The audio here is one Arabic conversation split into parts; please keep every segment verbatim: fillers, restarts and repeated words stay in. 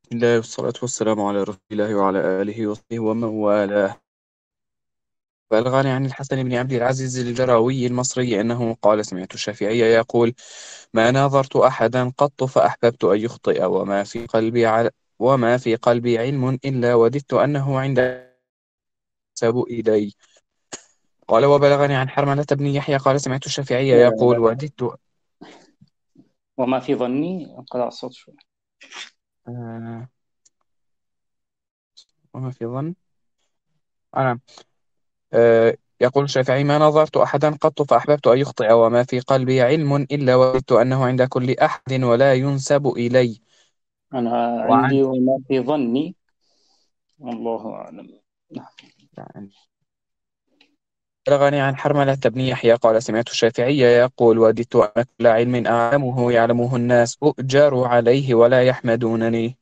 بسم الله والصلاة والسلام على رسول الله وعلى آله وصحبه ومن والاه. بلغني عن الحسن بن عبد العزيز الجراوي المصري أنه قال: سمعت الشافعي يقول: ما ناظرت أحدا قط فأحببت أن يخطئ، وما في قلبي عل... وما في قلبي علم إلا وددت أنه عند يحسب إلي. قال: وبلغني عن حرملة بن يحيى قال: سمعت الشافعي يقول: آه، وددت وما في ظني انقطع الصوت شوي. آه... وما في ظن أنا آه، يقول الشافعي: ما نظرت أحدا قط فأحببت أن يخطئ، وما في قلبي علم إلا وددت أنه عند كل أحد ولا ينسب إلي. أنا وعن عندي وما في ظني، والله أعلم. نعم. يعني بلغني عن حرملة بن يحيى قال: سمعت الشافعي يقول: وددت أن كل علم أعلمه يعلمه الناس أؤجر عليه ولا يحمدونني.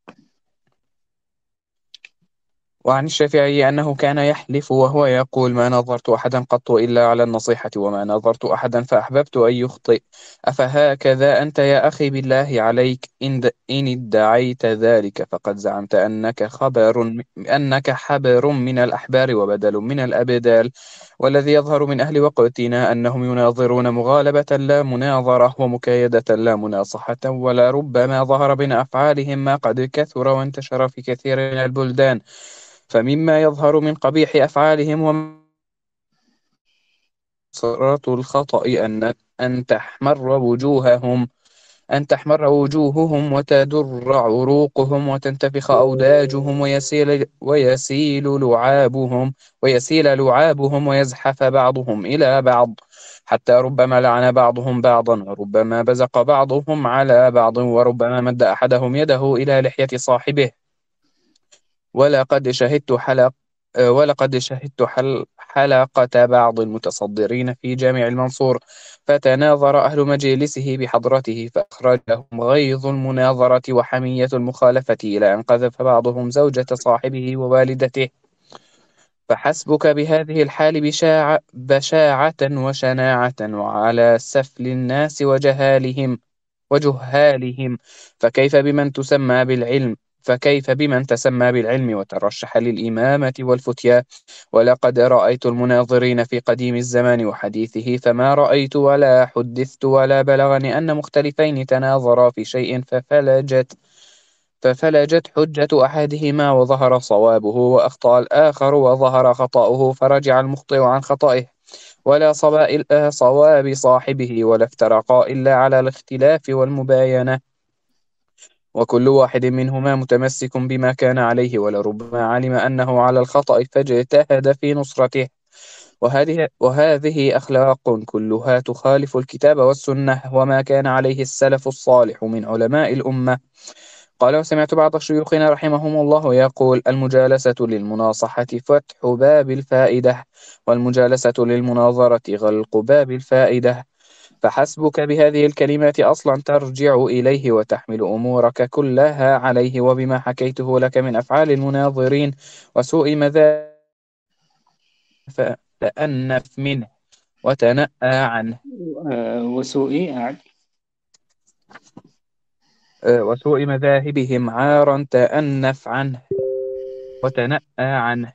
وعن الشافعي أنه كان يحلف وهو يقول: ما نظرت أحدا قط إلا على النصيحة، وما نظرت أحدا فأحببت أن يخطئ. أفهكذا أنت يا أخي؟ بالله عليك، إن, د... إن ادعيت ذلك فقد زعمت أنك خبر أنك حبر من الأحبار وبدل من الأبدال. والذي يظهر من أهل وقتنا أنهم يناظرون مغالبة لا مناظرة، ومكايدة لا مناصحة، ولا ربما ظهر بين أفعالهم ما قد كثر وانتشر في كثير من البلدان. فمما يظهر من قبيح أفعالهم ومسارة الخطأ أن أن تحمر وجوههم أن تحمر وجوههم وتدر عروقهم وتنتفخ أوداجهم ويسيل ويسيل لعابهم ويسيل لعابهم ويزحف بعضهم إلى بعض، حتى ربما لعن بعضهم بعضا، وربما بزق بعضهم على بعض، وربما مد أحدهم يده إلى لحية صاحبه. ولقد شهدت حلق آه، ولقد شهدت حل... حلقة بعض المتصدرين في جامع المنصور، فتناظر أهل مجلسه بحضرته فأخرجهم غيظ المناظرة وحمية المخالفة إلى أن قذف بعضهم زوجة صاحبه ووالدته. فحسبك بهذه الحال بشاعة بشاعة وشناعة، وعلى سفل الناس وجهالهم وجهالهم. فكيف بمن تسمى بالعلم فكيف بمن تسمى بالعلم وترشح للإمامة والفتيا؟ ولقد رأيت المناظرين في قديم الزمان وحديثه، فما رأيت ولا حدثت ولا بلغني أن مختلفين تناظرا في شيء ففلجت ففلجت حجة أحدهما وظهر صوابه، وأخطأ الآخر وظهر خطأه، فرجع المخطئ عن خطئه، ولا صبا إلا صواب صاحبه، ولا افترقا إلا على الاختلاف والمباينة، وكل واحد منهما متمسك بما كان عليه، ولربما علم أنه على الخطأ فاجتهد في نصرته. وهذه وهذه أخلاق كلها تخالف الكتاب والسنة وما كان عليه السلف الصالح من علماء الأمة. قال: وسمعت بعض شيوخنا رحمهم الله يقول: المجالسة للمناصحة فتح باب الفائدة، والمجالسة للمناظرة غلق باب الفائدة. فحسبك بهذه الكلمات أصلا ترجع إليه وتحمل أمورك كلها عليه، وبما حكيته لك من أفعال المناظرين وسوء مذاق فتأنف منه وتنأى عنه. آه، وسوء أعد. أه، وسوء مذاهبهم عارا تأنف عنه وتنأى عنه.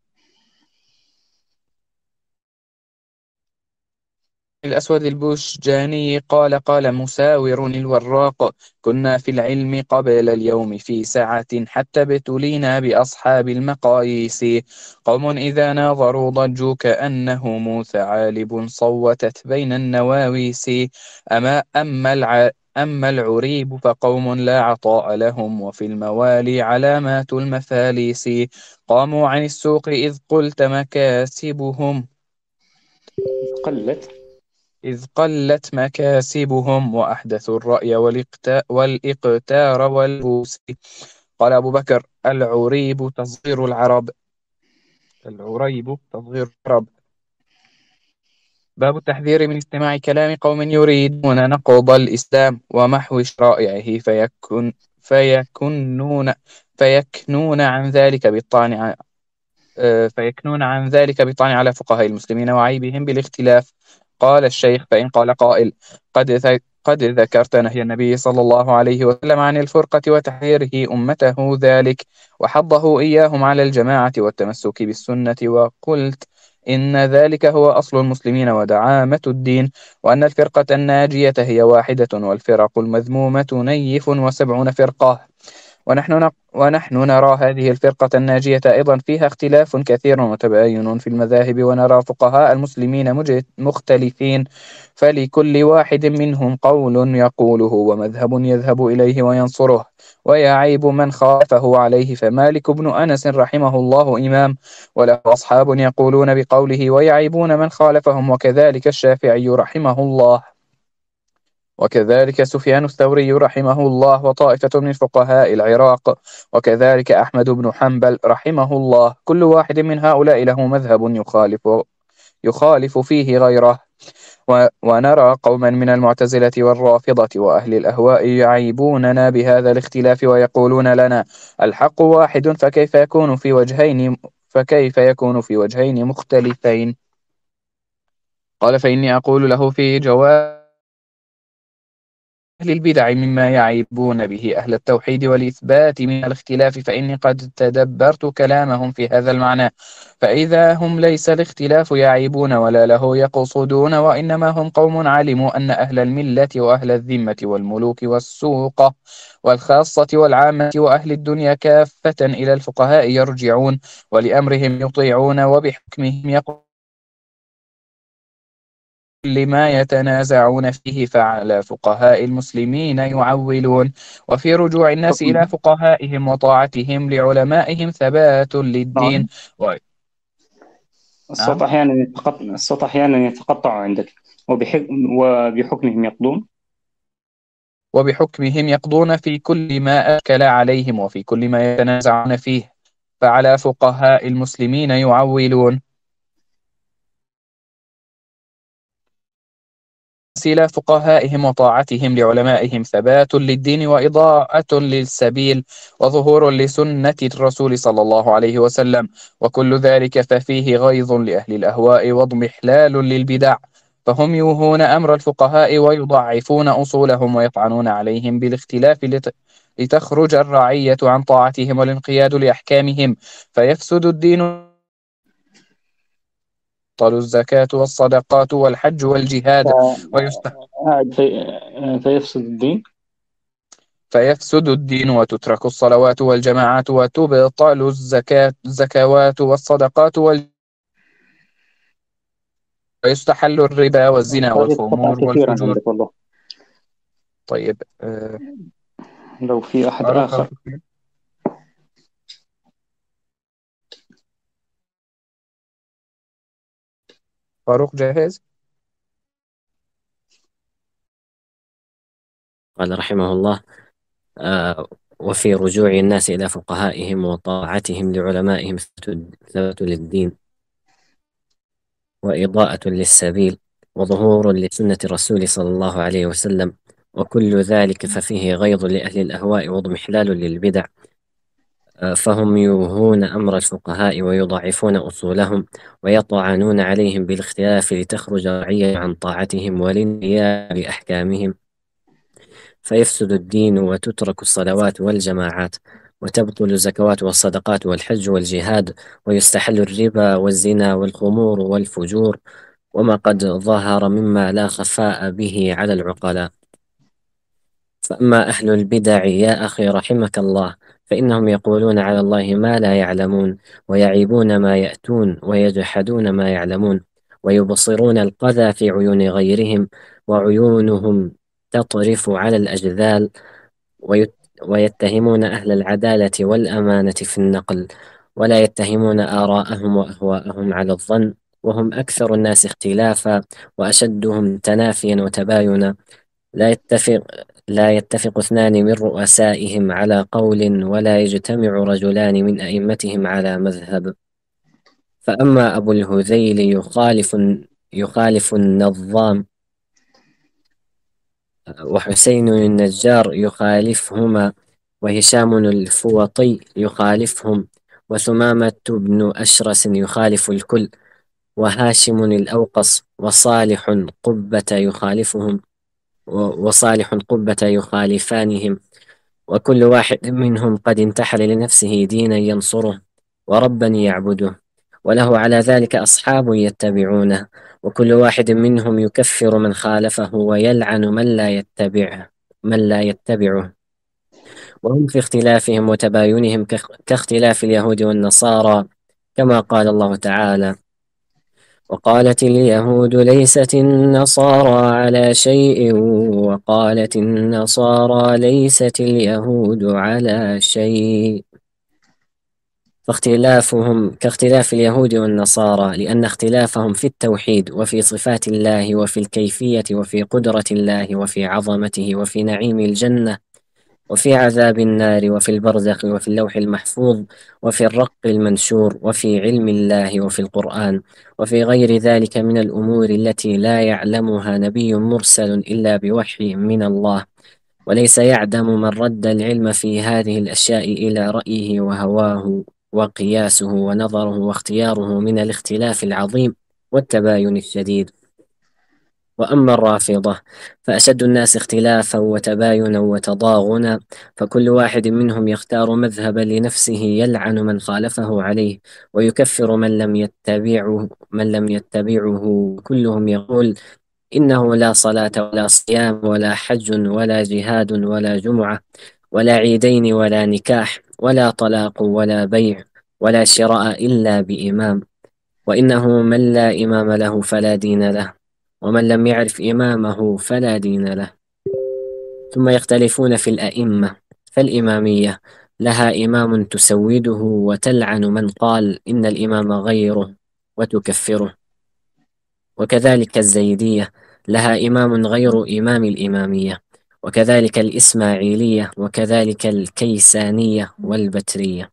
الأسود البوشجاني قال: قال مساور الوراق: كنا في العلم قبل اليوم في سعة، حتى ابتلينا بأصحاب المقاييس. قوم إذا ناظروا ضجوا كأنهم ثعالب صوتت بين النواويس. أما أما الع أما العريب فقوم لا عطاء لهم، وفي الموالي علامات المفاليس. قاموا عن السوق إذ قلت مكاسبهم قلت. إذ قلت مكاسبهم، وأحدثوا الرأي والإقتا- والإقتار والبوس. قال أبو بكر: العريب تصغير العرب العريب تصغير العرب. باب التحذير من استماع كلام قوم يريدون نقض الإسلام ومحو شرائعه، فيكن فيكنون فيكنون عن ذلك بالطعن آه، فيكنون عن ذلك بالطعن على فقهاء المسلمين وعيبهم بالاختلاف. قال الشيخ: فإن قال قائل: قد قد ذكرت نهي النبي صلى الله عليه وسلم عن الفرقة وتحذيره أمته ذلك، وحضه إياهم على الجماعة والتمسك بالسنة، وقلت إن ذلك هو أصل المسلمين ودعامة الدين، وأن الفرقة الناجية هي واحدة، والفرق المذمومة نيف وسبعون فرقة. ونحن نق... ونحن نرى هذه الفرقة الناجية أيضا فيها اختلاف كثير وتباين في المذاهب، ونرى فقهاء المسلمين مج... مختلفين، فلكل واحد منهم قول يقوله ومذهب يذهب إليه وينصره، ويعيب من خالفه عليه. فمالك بن أنس رحمه الله إمام، وله أصحاب يقولون بقوله ويعيبون من خالفهم، وكذلك الشافعي رحمه الله، وكذلك سفيان الثوري رحمه الله وطائفة من فقهاء العراق، وكذلك أحمد بن حنبل رحمه الله. كل واحد من هؤلاء له مذهب يخالف يخالف فيه غيره. و- ونرى قوما من المعتزلة والرافضة وأهل الأهواء يعيبوننا بهذا الاختلاف، ويقولون لنا الحق واحد، فكيف يكون في وجهين فكيف يكون في وجهين مختلفين؟ قال فإني أقول له في جواب أهل البدع مما يعيبون به أهل التوحيد والإثبات من الاختلاف، فإني قد تدبرت كلامهم في هذا المعنى، فإذا هم ليس الاختلاف يعيبون ولا له يقصدون، وإنما هم قوم علموا أن أهل الملة وأهل الذمة والملوك والسوق والخاصة والعامة وأهل الدنيا كافة إلى الفقهاء يرجعون، ولأمرهم يطيعون، وبحكمهم يقومون لما يتنازعون فيه، فعلى فقهاء المسلمين يعولون. وفي رجوع الناس حكم. إلى فقهائهم وطاعتهم لعلمائهم ثبات للدين. نعم. و... الصوت نعم. أحيانا يتقطع الصوت أحيانا يتقطع عندك. وبحكم وبحكمهم يقضون. وبحكمهم يقضون في كل ما أشكل عليهم وفي كل ما يتنازعون فيه، فعلى فقهاء المسلمين يعولون. إلى فقهائهم وطاعتهم لعلمائهم ثبات للدين وإضاءة للسبيل وظهور لسنة الرسول صلى الله عليه وسلم، وكل ذلك ففيه غيظ لأهل الأهواء واضمحلال للبدع، فهم يوهون أمر الفقهاء ويضعفون أصولهم ويطعنون عليهم بالاختلاف لت... لتخرج الرعية عن طاعتهم والانقياد لأحكامهم، فيفسد الدين، تبطل الزكاة والصدقات والحج والجهاد، ويست... فأعد في... فيفسد الدين. فيفسد الدين وتترك الصلوات والجماعات وتبطل الزكاة الزكوات والصدقات وال... ويستحل الربا والزنا الصوت يتقطع والخمور كثيرا والفجور. عندك والله. طيب. آه، لو في أحد فاروق آخر. فاروق فاروق جاهز. قال رحمه الله: آه وفي رجوع الناس إلى فقهائهم وطاعتهم لعلمائهم ثبات للدين وإضاءة للسبيل وظهور لسنة الرسول صلى الله عليه وسلم، وكل ذلك ففيه غيظ لأهل الأهواء واضمحلال للبدع، آه فهم يوهون أمر الفقهاء ويضعفون أصولهم ويطعنون عليهم بالاختلاف لتخرج رعية عن طاعتهم والانقياد لأحكامهم، فيفسد الدين وتترك الصلوات والجماعات وتبطل الزكوات والصدقات والحج والجهاد ويستحل الربا والزنا والخمور والفجور وما قد ظهر مما لا خفاء به على العقلاء. فأما أهل البدع يا أخي رحمك الله فإنهم يقولون على الله ما لا يعلمون، ويعيبون ما يأتون، ويجحدون ما يعلمون، ويبصرون القذى في عيون غيرهم، وعيونهم تطرف على الأجذال، ويت ويتهمون أهل العدالة والأمانة في النقل، ولا يتهمون آراءهم وأهواءهم على الظن، وهم أكثر الناس اختلافا وأشدهم تنافيا وتباينا. لا يتفق لا يتفق اثنان من رؤسائهم على قول، ولا يجتمع رجلان من أئمتهم على مذهب. فأما أبو الهذيل يخالف يخالف النظام، وحسين النجار يخالفهما، وهشام الفوطي يخالفهم، وثمامة بن أشرس يخالف الكل، وهاشم الأوقص وصالح قبة يخالفهم، وصالح قبة يخالفانهم، وكل واحد منهم قد انتحل لنفسه دينا ينصره وربا يعبده، وله على ذلك أصحاب يتبعونه، وكل واحد منهم يكفر من خالفه ويلعن من لا يتبعه من لا يتبعه. وهم في اختلافهم وتباينهم كاختلاف اليهود والنصارى، كما قال الله تعالى: وقالت اليهود ليست النصارى على شيء وقالت النصارى ليست اليهود على شيء. فاختلافهم كاختلاف اليهود والنصارى، لأن اختلافهم في التوحيد وفي صفات الله وفي الكيفية وفي قدرة الله وفي عظمته وفي نعيم الجنة وفي عذاب النار وفي البرزخ وفي اللوح المحفوظ وفي الرق المنشور وفي علم الله وفي القرآن وفي غير ذلك من الأمور التي لا يعلمها نبي مرسل إلا بوحي من الله. وليس يعدم من رد العلم في هذه الأشياء إلى رأيه وهواه وقياسه ونظره واختياره من الاختلاف العظيم والتباين الشديد. وأما الرافضة فأشد الناس اختلافا وتباينا وتضاغنا، فكل واحد منهم يختار مذهبا لنفسه يلعن من خالفه عليه ويكفر من لم يتبعه من لم يتبعه كلهم يقول إنه لا صلاة ولا صيام ولا حج ولا جهاد ولا جمعة ولا عيدين ولا نكاح ولا طلاق ولا بيع ولا شراء إلا بإمام، وإنه من لا إمام له فلا دين له، ومن لم يعرف إمامه فلا دين له. ثم يختلفون في الأئمة، فالإمامية لها إمام تسوده وتلعن من قال إن الإمام غيره وتكفره، وكذلك الزيدية لها إمام غير إمام الإمامية، وكذلك الإسماعيلية، وكذلك الكيسانية والبترية.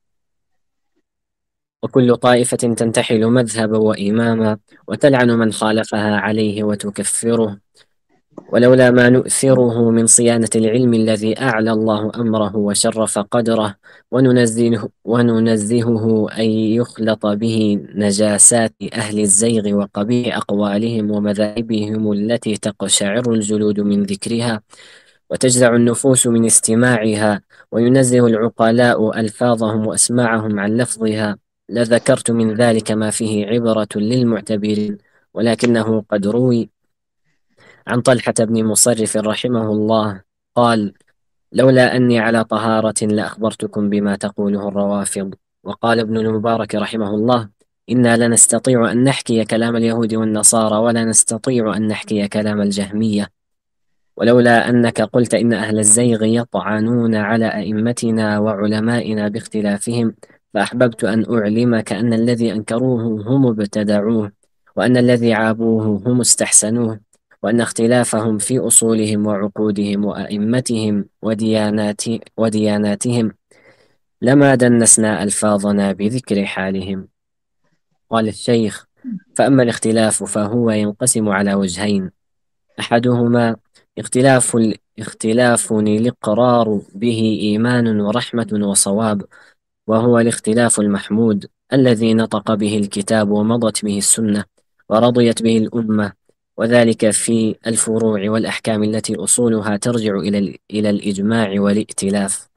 وكل طائفة تنتحل مذهبا وإماما وتلعن من خالفها عليه وتكفره، ولولا ما نؤثره من صيانة العلم الذي أعلى الله أمره وشرف قدره وننزهه, وننزهه أن يخلط به نجاسات أهل الزيغ وقبيح أقوالهم ومذاهبهم التي تقشعر الجلود من ذكرها وتجزع النفوس من استماعها، وينزه العقلاء ألفاظهم وأسماعهم عن لفظها، لذكرت من ذلك ما فيه عبرة للمعتبرين، ولكنه قد روي عن طلحة بن مصرف رحمه الله قال: لولا أني على طهارة لأخبرتكم بما تقوله الروافض. وقال ابن المبارك رحمه الله: إنا لنستطيع أن نحكي كلام اليهود والنصارى ولا نستطيع أن نحكي كلام الجهمية، ولولا أنك قلت إن أهل الزيغ يطعنون على أئمتنا وعلمائنا باختلافهم، فأحببت أن أعلمك أن الذي أنكروه هم ابتدعوه، وأن الذي عابوه هم استحسنوه، وأن اختلافهم في أصولهم وعقودهم وأئمتهم وديانات ودياناتهم لما دنسنا ألفاظنا بذكر حالهم. قال الشيخ: فأما الاختلاف فهو ينقسم على وجهين: أحدهما اختلاف اختلاف الإقرار به إيمان ورحمة وصواب، وهو الاختلاف المحمود الذي نطق به الكتاب ومضت به السنة ورضيت به الأمة، وذلك في الفروع والأحكام التي أصولها ترجع إلى إلى الإجماع والائتلاف.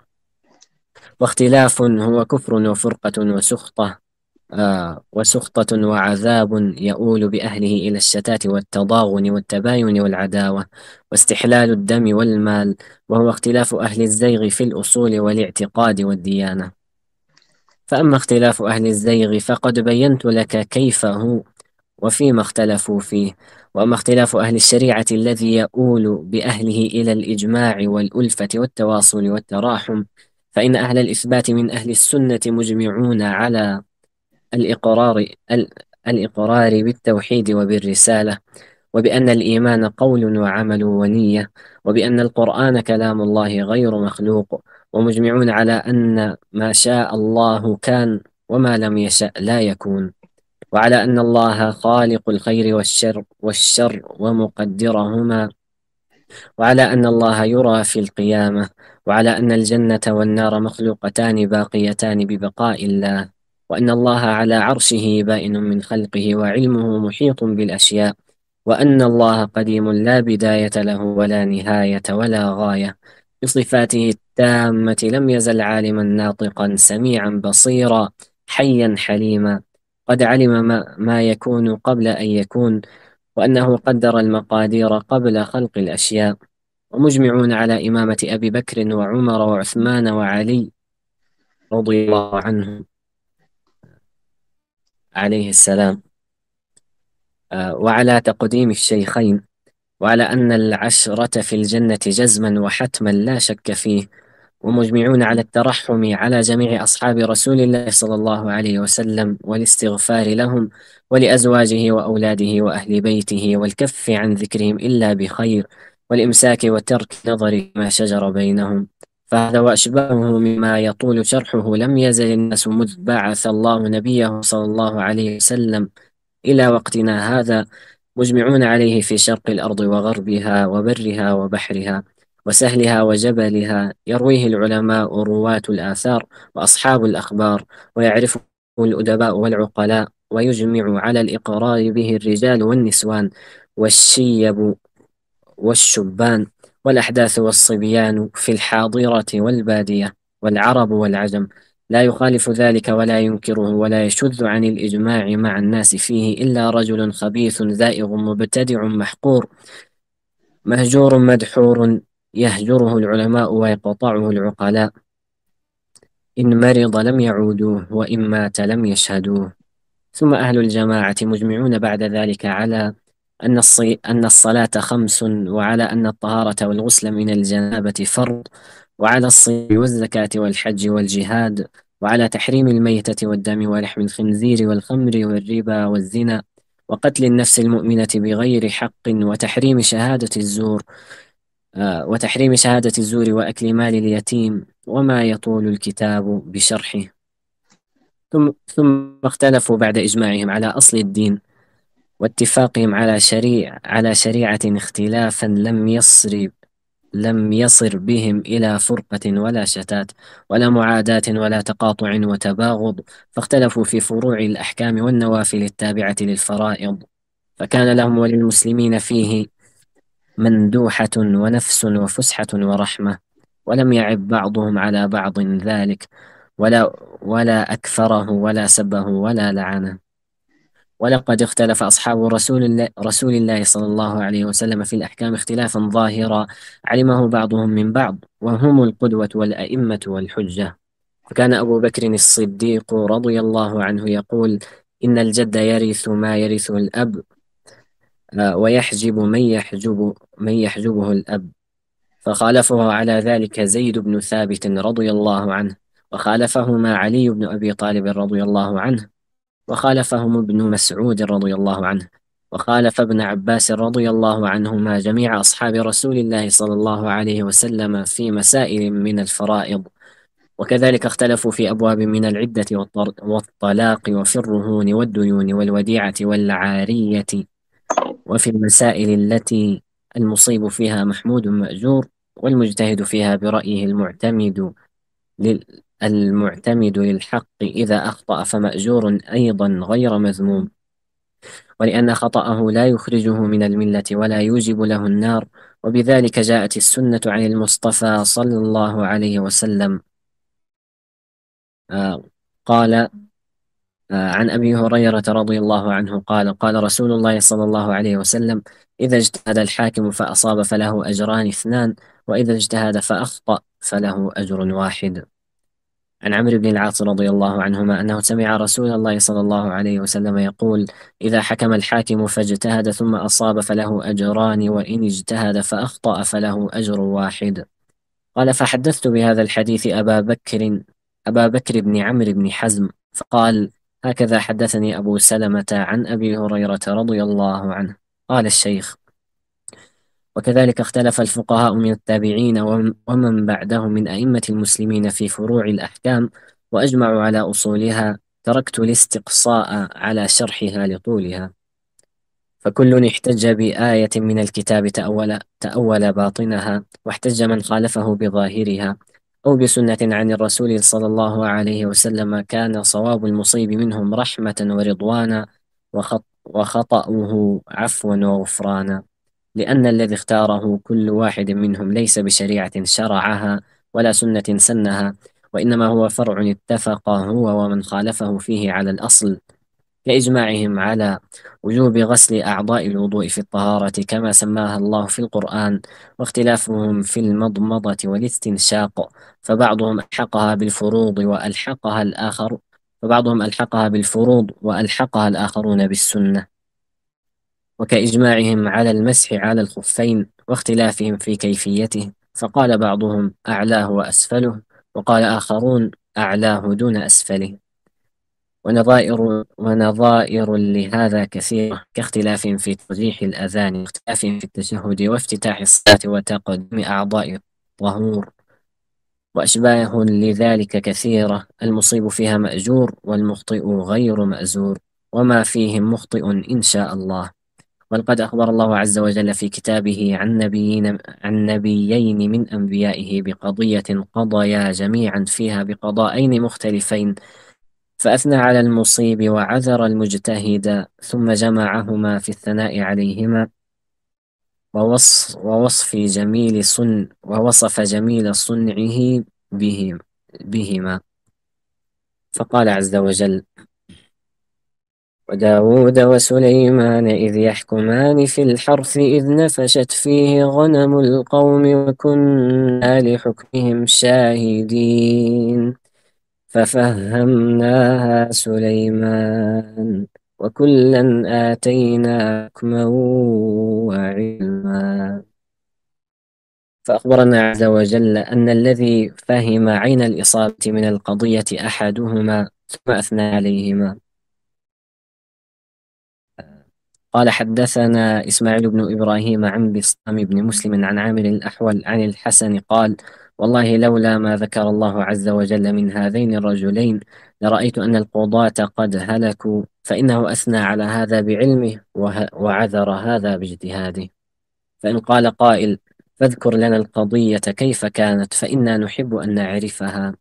واختلاف هو كفر وفرقة وسخطة آه وسخطة وعذاب يؤول بأهله إلى الشتات والتضاغن والتباين والعداوة واستحلال الدم والمال، وهو اختلاف أهل الزيغ في الأصول والاعتقاد والديانة. فأما اختلاف أهل الزيغ فقد بينت لك كيف هو وفيما اختلفوا فيه. وأما اختلاف أهل الشريعة الذي يؤول بأهله إلى الإجماع والألفة والتواصل والتراحم، فإن أهل الإثبات من أهل السنة مجمعون على الإقرار الإقرار بالتوحيد وبالرسالة، وبأن الإيمان قول وعمل ونية، وبأن القرآن كلام الله غير مخلوق، ومجمعون على أن ما شاء الله كان وما لم يشأ لا يكون، وعلى أن الله خالق الخير والشر والشر ومقدرهما، وعلى أن الله يرى في القيامة، وعلى أن الجنة والنار مخلوقتان باقيتان ببقاء الله، وأن الله على عرشه بائن من خلقه وعلمه محيط بالأشياء، وأن الله قديم لا بداية له ولا نهاية ولا غاية، بصفاته التامة لم يزل عالما ناطقا سميعا بصيرا حيا حليما، قد علم ما, ما يكون قبل أن يكون، وأنه قدر المقادير قبل خلق الأشياء. ومجمعون على إمامة أبي بكر وعمر وعثمان وعلي رضي الله عنهم عليه السلام، آه، وعلى تقديم الشيخين، وعلى أن العشرة في الجنة جزما وحتما لا شك فيه. ومجمعون على الترحم على جميع أصحاب رسول الله صلى الله عليه وسلم، والاستغفار لهم ولأزواجه وأولاده وأهل بيته، والكف عن ذكرهم إلا بخير، والإمساك وترك نظر ما شجر بينهم. فهذا وأشباهه مما يطول شرحه لم يزل الناس مذ بعث الله نبيه صلى الله عليه وسلم إلى وقتنا هذا مجمعون عليه في شرق الأرض وغربها وبرها وبحرها وسهلها وجبلها، يرويه العلماء رواة الآثار وأصحاب الأخبار، ويعرفه الأدباء والعقلاء، ويجمع على الإقرار به الرجال والنسوان والشيب والشبان والأحداث والصبيان في الحاضرة والبادية والعرب والعجم، لا يخالف ذلك ولا ينكره ولا يشذ عن الإجماع مع الناس فيه إلا رجل خبيث زائغ مبتدع محقور مهجور مدحور، يهجره العلماء ويقطعه العقلاء، إن مرض لم يعودوه وإن مات لم يشهدوه. ثم أهل الجماعة مجمعون بعد ذلك على أن الصي... أن الصلاة خمس، وعلى أن الطهارة والغسل من الجنابة فرض، وعلى الصيام والزكاة والحج والجهاد، وعلى تحريم الميتة والدم ولحم الخنزير والخمر والربا والزنا وقتل النفس المؤمنة بغير حق، وتحريم شهادة الزور آه وتحريم شهادة الزور وأكل مال اليتيم، وما يطول الكتاب بشرحه. ثم ثم اختلفوا بعد إجماعهم على أصل الدين واتفاقهم على شريع على شريعة اختلافا لم يصر لم يصر بهم إلى فرقة ولا شتات ولا معاداة ولا تقاطع وتباغض، فاختلفوا في فروع الأحكام والنوافل التابعة للفرائض، فكان لهم وللمسلمين فيه مندوحة ونفس وفسحة ورحمة، ولم يعب بعضهم على بعض ذلك، ولا ولا أكفره ولا سبه ولا لعنه. ولقد اختلف أصحاب رسول الله, رسول الله صلى الله عليه وسلم في الأحكام اختلافا ظاهرا علمه بعضهم من بعض، وهم القدوة والأئمة والحجة. فكان أبو بكر الصديق رضي الله عنه يقول: إن الجد يرث ما يرثه الأب، ويحجب من يحجب من يحجبه الأب. فخالفه على ذلك زيد بن ثابت رضي الله عنه، وخالفهما علي بن أبي طالب رضي الله عنه، وخالفهم ابن مسعود رضي الله عنه، وخالف ابن عباس رضي الله عنهما جميع أصحاب رسول الله صلى الله عليه وسلم في مسائل من الفرائض. وكذلك اختلفوا في أبواب من العدة والطلاق وفي الرهون والديون والوديعة والعارية، وفي المسائل التي المصيب فيها محمود مأجور، والمجتهد فيها برأيه المعتمد لل المعتمد للحق إذا أخطأ فمأجور أيضا غير مذموم، ولأن خطأه لا يخرجه من الملة ولا يوجب له النار. وبذلك جاءت السنة عن المصطفى صلى الله عليه وسلم. آه قال آه عن أبي هريرة رضي الله عنه قال: قال رسول الله صلى الله عليه وسلم: إذا اجتهد الحاكم فأصاب فله أجران اثنان، وإذا اجتهد فأخطأ فله أجر واحد. عن عمرو بن العاص رضي الله عنهما أنه سمع رسول الله صلى الله عليه وسلم يقول: إذا حكم الحاكم فاجتهد ثم أصاب فله أجران، وإن اجتهد فأخطأ فله أجر واحد. قال: فحدثت بهذا الحديث أبا بكر أبا بكر بن عمرو بن حزم، فقال: هكذا حدثني أبو سلمة عن أبي هريرة رضي الله عنه. قال الشيخ: وكذلك اختلف الفقهاء من التابعين ومن بعدهم من أئمة المسلمين في فروع الأحكام، وأجمعوا على أصولها، تركت الاستقصاء على شرحها لطولها. فكل احتج بآية من الكتاب تأول, تأول باطنها، واحتج من خالفه بظاهرها، أو بسنة عن الرسول صلى الله عليه وسلم، كان صواب المصيب منهم رحمة ورضوانا، وخط وخطأه عفوا وغفرانا، لأن الذي اختاره كل واحد منهم ليس بشريعة شرعها ولا سنة سنها، وإنما هو فرع اتفق هو ومن خالفه فيه على الأصل، كإجماعهم على وجوب غسل أعضاء الوضوء في الطهارة كما سماها الله في القرآن، واختلافهم في المضمضة والاستنشاق، فبعضهم ألحقها بالفروض وألحقها الآخر فبعضهم ألحقها بالفروض وألحقها الآخرون بالسنة، وكإجماعهم على المسح على الخفين واختلافهم في كيفيته، فقال بعضهم أعلاه وأسفله، وقال آخرون أعلاه دون أسفله. ونظائر ونظائر لهذا كثيرة، كاختلاف في ترجيح الأذان، واختلاف في التشهد وافتتاح الصلاة وتقديم أعضاء الطهور، وأشباه لذلك كثيرة، المصيب فيها مأجور والمخطئ غير مأزور، وما فيهم مخطئ إن شاء الله. ولقد أخبر الله عز وجل في كتابه عن نبيين عن نبيين من أنبيائه بقضية قضيا جميعا فيها بقضاءين مختلفين، فأثنى على المصيب وعذر المجتهد، ثم جمعهما في الثناء عليهما ووصف, ووصف جميل صن ووصف جميل صنعه بهم بهما، فقال عز وجل: وداود وسليمان إذ يحكمان في الحرث إذ نفشت فيه غنم القوم وكنا لحكمهم شاهدين، ففهمناها سليمان وكلا آتينا حكما وعلما. فأخبرنا عز وجل أن الذي فهم عين الإصابة من القضية أحدهما ثم أثنى عليهما. قال: حدثنا إسماعيل بن إبراهيم عن بسطام بن مسلم عن عامر الأحول عن الحسن قال: والله لولا ما ذكر الله عز وجل من هذين الرجلين لرأيت أن القضاة قد هلكوا، فإنه أثنى على هذا بعلمه وعذر هذا باجتهاده. فإن قال قائل: فاذكر لنا القضية كيف كانت فإنا نحب أن نعرفها.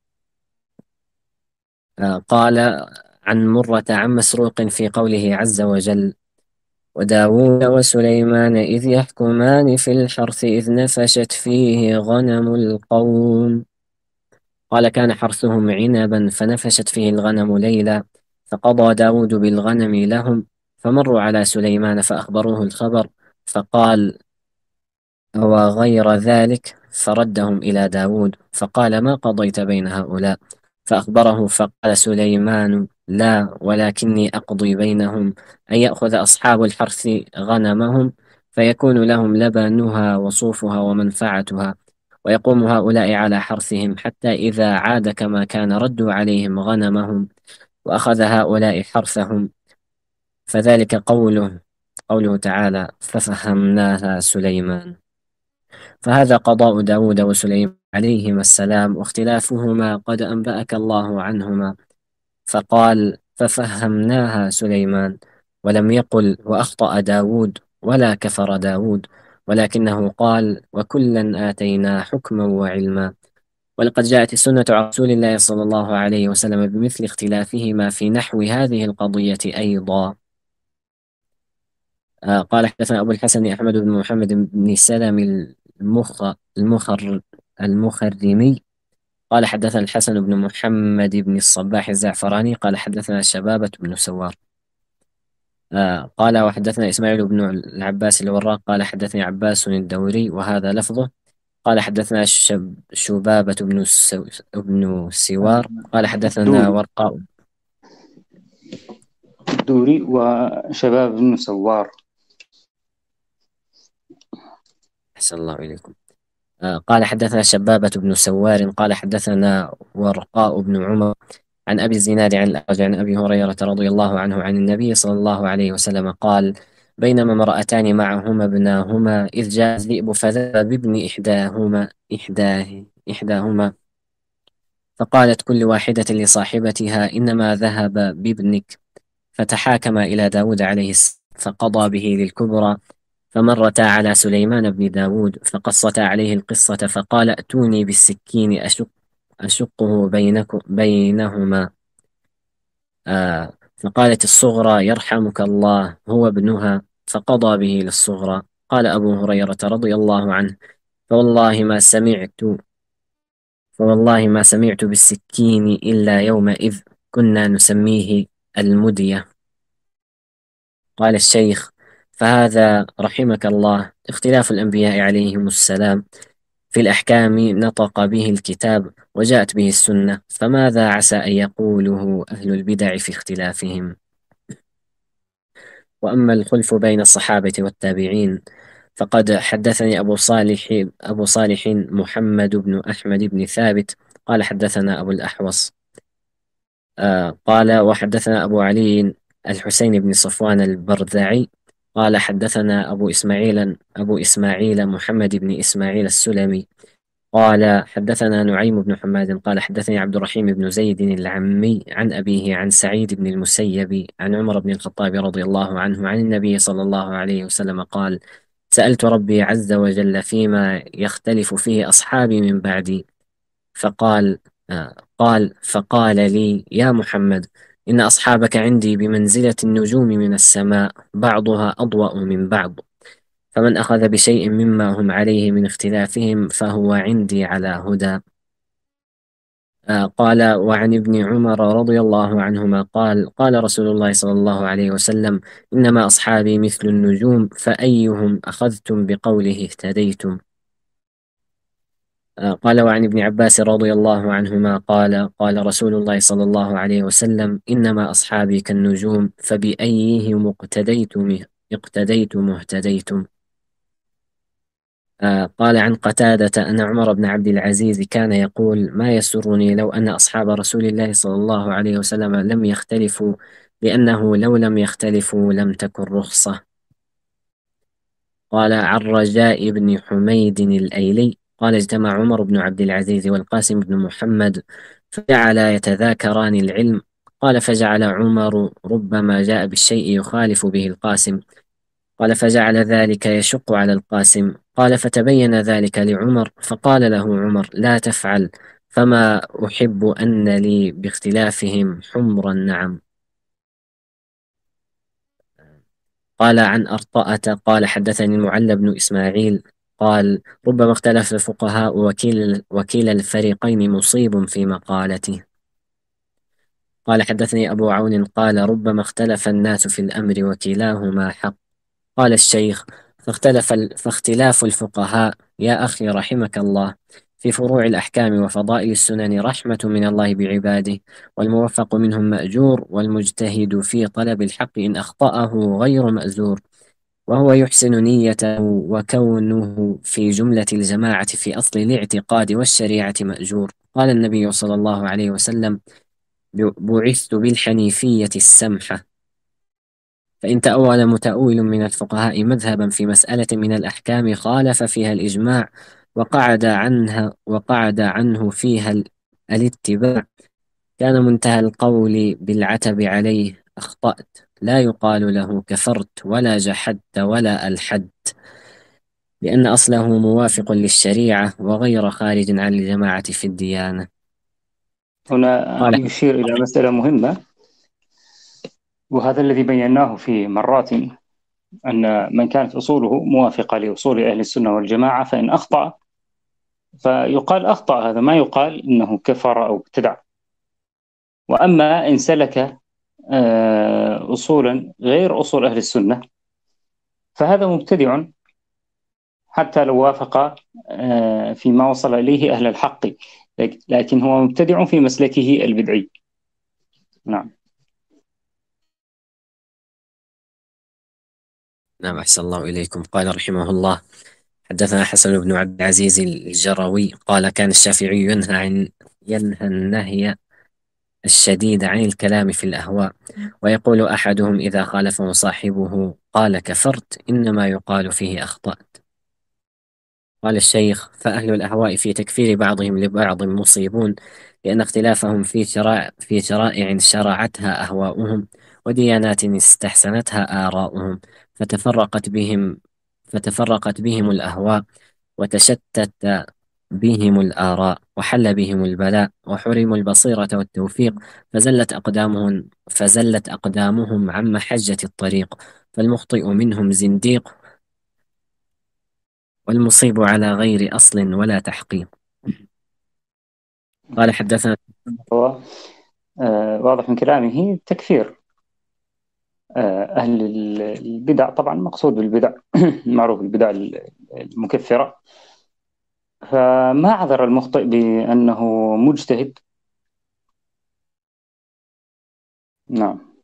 قال: عن مرة عن مسروق في قوله عز وجل: وداود وسليمان إذ يحكمان في الحرث إذ نفشت فيه غنم القوم. قال: كان حرثهم عنبا فنفشت فيه الغنم ليلا، فقضى داود بالغنم لهم، فمروا على سليمان فأخبروه الخبر، فقال: وغير ذلك، فردهم إلى داود فقال: ما قضيت بين هؤلاء؟ فأخبره، فقال سليمان: لا، ولكني أقضي بينهم أن يأخذ أصحاب الحرث غنمهم فيكون لهم لبنها وصوفها ومنفعتها، ويقوم هؤلاء على حرثهم حتى إذا عاد كما كان ردوا عليهم غنمهم وأخذ هؤلاء حرثهم. فذلك قوله قوله تعالى: ففهمناها سليمان. فهذا قضاء داود وسليمان عليهما السلام، واختلافهما قد أنبأك الله عنهما، فقال: ففهمناها سليمان، ولم يقل وأخطأ داود ولا كفر داود، ولكنه قال: وكلا آتينا حكما وعلما. ولقد جاءت السنة عن رسول الله صلى الله عليه وسلم بمثل اختلافهما في نحو هذه القضية أيضا. آه قال: حدثنا أبو الحسن أحمد بن محمد بن سلم المخ المخر المخرمي قال: حدثنا الحسن بن محمد بن الصباح الزعفراني قال: حدثنا شبابة بن سوار آه قال: وحدثنا إسماعيل بن العباس الوراق قال: حدثني عباس الدوري وهذا لفظه. قال: حدثنا شب شبابة بن السو... بن سوار قال: حدثنا ورقاء الدوري وشباب بن سوار. أحسن الله إليكم. آه قال: حدثنا شبابة بن سوار قال: حدثنا ورقاء بن عمر عن أبي الزناد عن الأعرج عن أبي هريرة رضي الله عنه عن النبي صلى الله عليه وسلم قال: بينما امرأتان معهما ابناهما إذ جاء الذئب فذهب بابن إحداهما إحداه إحداهما فقالت كل واحدة لصاحبتها: إنما ذهب بابنك. فتحاكما إلى داود عليه السلام فقضى به للكبرى، فمرتا على سليمان بن داود فقصتا عليه القصة، فقال: ائتوني بالسكين أشق أشقه بينكم بينهما. آه فقالت الصغرى يرحمك الله هو ابنها، فقضى به للصغرى. قال أبو هريرة رضي الله عنه: فوالله ما سمعت فوالله ما سمعت بالسكين إلا يومئذ كنا نسميه المدية. قال الشيخ: فهذا رحمك الله اختلاف الأنبياء عليهم السلام في الأحكام نطق به الكتاب وجاءت به السنة، فماذا عسى أن يقوله أهل البدع في اختلافهم؟ وأما الخلف بين الصحابة والتابعين فقد حدثني أبو صالح أبو صالح محمد بن أحمد بن ثابت قال حدثنا أبو الأحوص آه قال وحدثنا أبو علي الحسين بن صفوان البرذعي قال حدثنا أبو إسماعيل أبو إسماعيل محمد بن إسماعيل السلمي قال حدثنا نعيم بن حماد قال حدثني عبد الرحيم بن زيد العمي عن أبيه عن سعيد بن المسيب عن عمر بن الخطاب رضي الله عنه عن النبي صلى الله عليه وسلم قال: سألت ربي عز وجل فيما يختلف فيه أصحابي من بعدي، فقال آه قال فقال لي: يا محمد، إن أصحابك عندي بمنزلة النجوم من السماء بعضها أضوأ من بعض، فمن أخذ بشيء مما هم عليه من اختلافهم فهو عندي على هدى. آه قال وعن ابن عمر رضي الله عنهما قال: قال رسول الله صلى الله عليه وسلم: إنما أصحابي مثل النجوم، فأيهم أخذتم بقوله اهتديتم. آه قال وعن ابن عباس رضي الله عنهما قال: قال رسول الله صلى الله عليه وسلم: إنما أصحابي كالنجوم، فبأيهم اقتديتم اقتديتم اهتديتم. آه قال عن قتادة أن عمر بن عبد العزيز كان يقول: ما يسرني لو أن أصحاب رسول الله صلى الله عليه وسلم لم يختلفوا، لأنه لو لم يختلفوا لم تكن رخصة. قال عن رجاء بن حميد الأيلي قال: اجتمع عمر بن عبد العزيز والقاسم بن محمد فجعلا يتذاكران العلم. قال فجعل عمر ربما جاء بالشيء يخالف به القاسم، قال فجعل ذلك يشق على القاسم. قال فتبين ذلك لعمر، فقال له عمر: لا تفعل، فما أحب أن لي باختلافهم حمر النعم. قال عن أرطأة قال حدثني المعلى بن إسماعيل قال: ربما اختلف الفقهاء وكيل, وكيل الفريقين مصيب في مقالته. قال حدثني أبو عون قال: ربما اختلف الناس في الأمر وكلاهما حق. قال الشيخ: فاختلف فاختلاف الفقهاء يا أخي رحمك الله في فروع الأحكام وفضائل السنن رحمة من الله بعباده، والموفق منهم مأجور، والمجتهد في طلب الحق إن أخطأه غير مأزور، وهو يحسن نيته وكونه في جملة الجماعة في أصل الاعتقاد والشريعة مأجور. قال النبي صلى الله عليه وسلم: بعثت بالحنيفية السمحة. فإن تأول متأول من الفقهاء مذهبا في مسألة من الأحكام خالف فيها الإجماع وقعد عنها وقعد عنه فيها ال- الاتباع، كان منتهى القول بالعتب عليه: أخطأت، لا يقال له كفرت ولا جحدت ولا ألحدت، لأن أصله موافق للشريعة وغير خارج عن الجماعة في الديانة. هنا قال يشير إلى مسألة مهمة، وهذا الذي بيناه في مرات، أن من كانت أصوله موافقة لأصول أهل السنة والجماعة فإن أخطأ فيقال أخطأ، هذا ما يقال إنه كفر أو ابتدع. وأما إن سلك آه، أصولا غير أصول أهل السنة فهذا مبتدع حتى لو وافق آه، فيما وصل إليه أهل الحق، لكن هو مبتدع في مسلكه البدعي. نعم. نعم، أحسن الله إليكم. قال رحمه الله: حدثنا حسن بن عبد العزيز الجروي قال: كان الشافعي ينهى عن ينهى النهي الشديد عن الكلام في الأهواء، ويقول أحدهم إذا خالفه صاحبه قال كفرت، إنما يقال فيه أخطأت. قال الشيخ: فأهل الأهواء في تكفير بعضهم لبعض مصيبون، لأن اختلافهم في شرائع في شرائع شرعتها أهواؤهم، وديانات استحسنتها آراؤهم، فتفرقت بهم فتفرقت بهم الأهواء، وتشتت بهم الآراء وحل بهم البلاء وحرموا البصيرة والتوفيق، فزلت أقدامهم فزلت أقدامهم عن محجة الطريق، فالمخطئ منهم زنديق، والمصيب على غير أصل ولا تحقيق. قال حدثنا. هو آه واضح من كلامه تكفير آه أهل البدع. طبعا مقصود بالبدع معروف البدع المكفرة. فما عذر المخطئ بأنه مجتهد؟ نعم.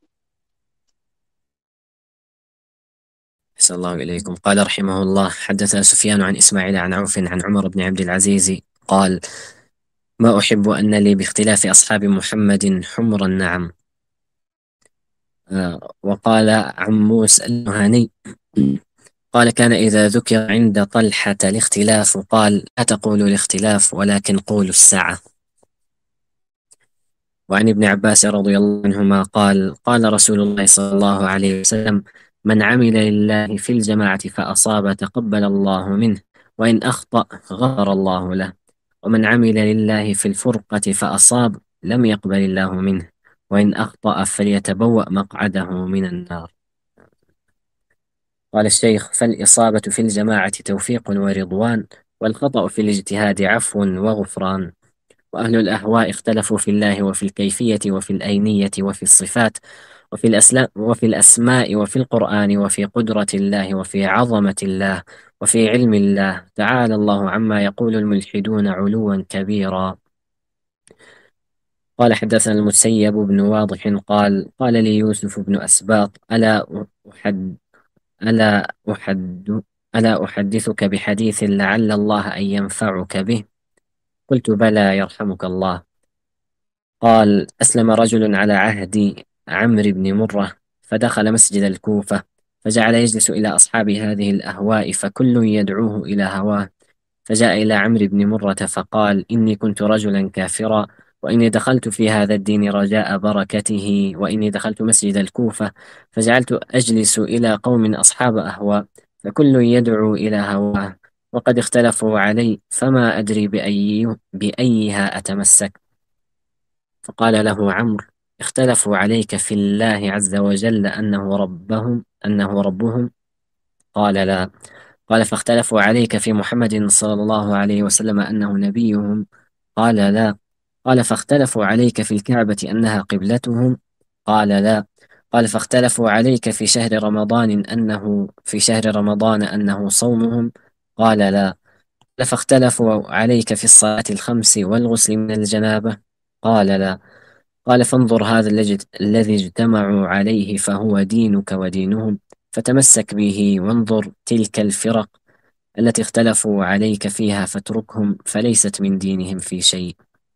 أحسن الله إليكم. قال رحمه الله: حدثنا سفيان عن إسماعيل عن عوف عن عمر بن عبد العزيز قال: ما أحب أن لي باختلاف أصحاب محمد حمر النعم. آه وقال عموس النهاني قال: كان إذا ذكر عند طلحة الاختلاف قال: لا تقولوا الاختلاف ولكن قولوا الساعة. وعن ابن عباس رضي الله عنهما قال: قال رسول الله صلى الله عليه وسلم: من عمل لله في الجماعة فأصاب تقبل الله منه، وإن أخطأ غفر الله له، ومن عمل لله في الفرقة فأصاب لم يقبل الله منه، وإن أخطأ فليتبوأ مقعده من النار. قال الشيخ: فالإصابة في الجماعة توفيق ورضوان، والخطأ في الاجتهاد عفو وغفران. وأهل الأهواء اختلفوا في الله وفي الكيفية وفي الأينية وفي الصفات وفي الأسلا وفي الأسماء وفي القرآن وفي قدرة الله وفي عظمة الله وفي علم الله، تعالى الله عما يقول الملحدون علوا كبيرا. قال حدثنا المسيب بن واضح قال: قال لي يوسف بن أسباط: ألا أحد ألا أحد ألا أحدثك بحديث لعل الله أن ينفعك به؟ قلت: بلى يرحمك الله. قال: أسلم رجل على عهد عمرو بن مرة، فدخل مسجد الكوفة، فجعل يجلس إلى أصحاب هذه الأهواء، فكل يدعوه إلى هواه، فجاء إلى عمرو بن مرة فقال: إني كنت رجلا كافرا، وإني دخلت في هذا الدين رجاء بركته، وإني دخلت مسجد الكوفة فجعلت أجلس إلى قوم أصحاب أهواء، فكل يدعو إلى هواه، وقد اختلفوا علي، فما أدري بأي بأيها أتمسك. فقال له عمرو: اختلفوا عليك في الله عز وجل أنه ربهم أنه ربهم؟ قال: لا. قال: فاختلفوا عليك في محمد صلى الله عليه وسلم أنه نبيهم؟ قال: لا. قال: فاختلفوا عليك في الكعبة أنها قبلتهم؟ قال: لا. قال: فاختلفوا عليك في شهر رمضان أنه في شهر رمضان أنه صومهم؟ قال: لا. قال: فاختلفوا عليك في الصلاة الخمس والغسل من الجنابة؟ قال: لا. قال: فانظر هذا الذي الذي اجتمعوا عليه فهو دينك ودينهم، فتمسك به، وانظر تلك الفرق التي اختلفوا عليك فيها فاتركهم، فليست من دينهم في شيء.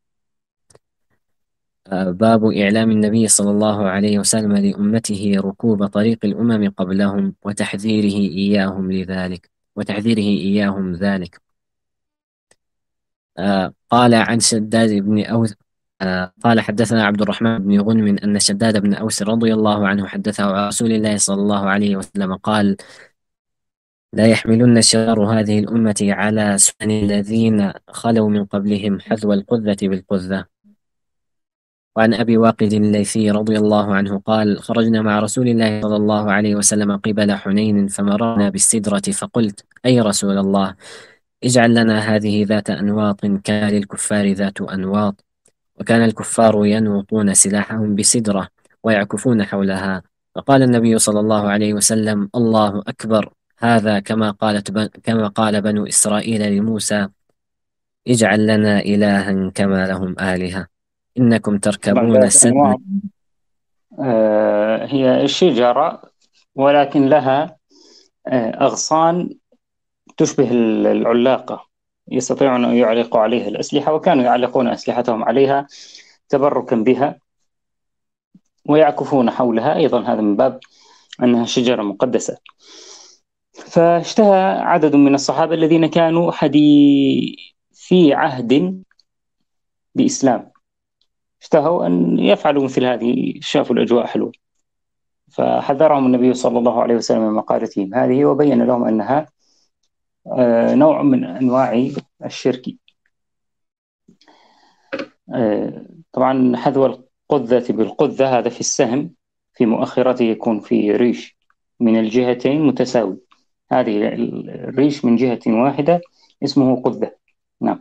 آه، باب إعلام النبي صلى الله عليه وسلم لأمته ركوب طريق الأمم قبلهم، وتحذيره إياهم لذلك وتحذيره إياهم ذلك. آه، قال عن شداد بن أوس آه، قال: حدثنا عبد الرحمن بن غنم أن شداد بن أوس رضي الله عنه حدثه عن رسول الله صلى الله عليه وسلم قال: لا يحملن شرار هذه الأمة على سنن الذين خلوا من قبلهم حذو القذة بالقذة. وعن أبي واقد الليثي رضي الله عنه قال: خرجنا مع رسول الله صلى الله عليه وسلم قبل حنين، فمررنا بالسدرة، فقلت: أي رسول الله، اجعل لنا هذه ذات أنواط كان للكفار ذات أنواط. وكان الكفار ينوطون سلاحهم بسدرة ويعكفون حولها. فقال النبي صلى الله عليه وسلم: الله أكبر، هذا كما قالت بن كما قال بنو إسرائيل لموسى: اجعل لنا إلها كما لهم آلهة، إنكم طبعا تركبون ذات سنا. أنواع آه هي شجرة، ولكن لها آه أغصان تشبه العلاقة، يستطيعون أن يعلقوا عليها الأسلحة، وكانوا يعلقون أسلحتهم عليها تبركا بها، ويعكفون حولها أيضا، هذا من باب أنها شجرة مقدسة. فاشتهى عدد من الصحابة الذين كانوا حديثي عهد بإسلام، اشتهوا أن يفعلوا مثل هذه، شافوا الأجواء حلوة، فحذرهم النبي صلى الله عليه وسلم من مقالتهم هذه، وبين لهم أنها نوع من أنواع الشرك. آه، طبعا حذو القذة بالقذة هذا في السهم في مؤخرته يكون في ريش من الجهتين متساوي. هذه الريش من جهة واحدة اسمه قذة. نعم.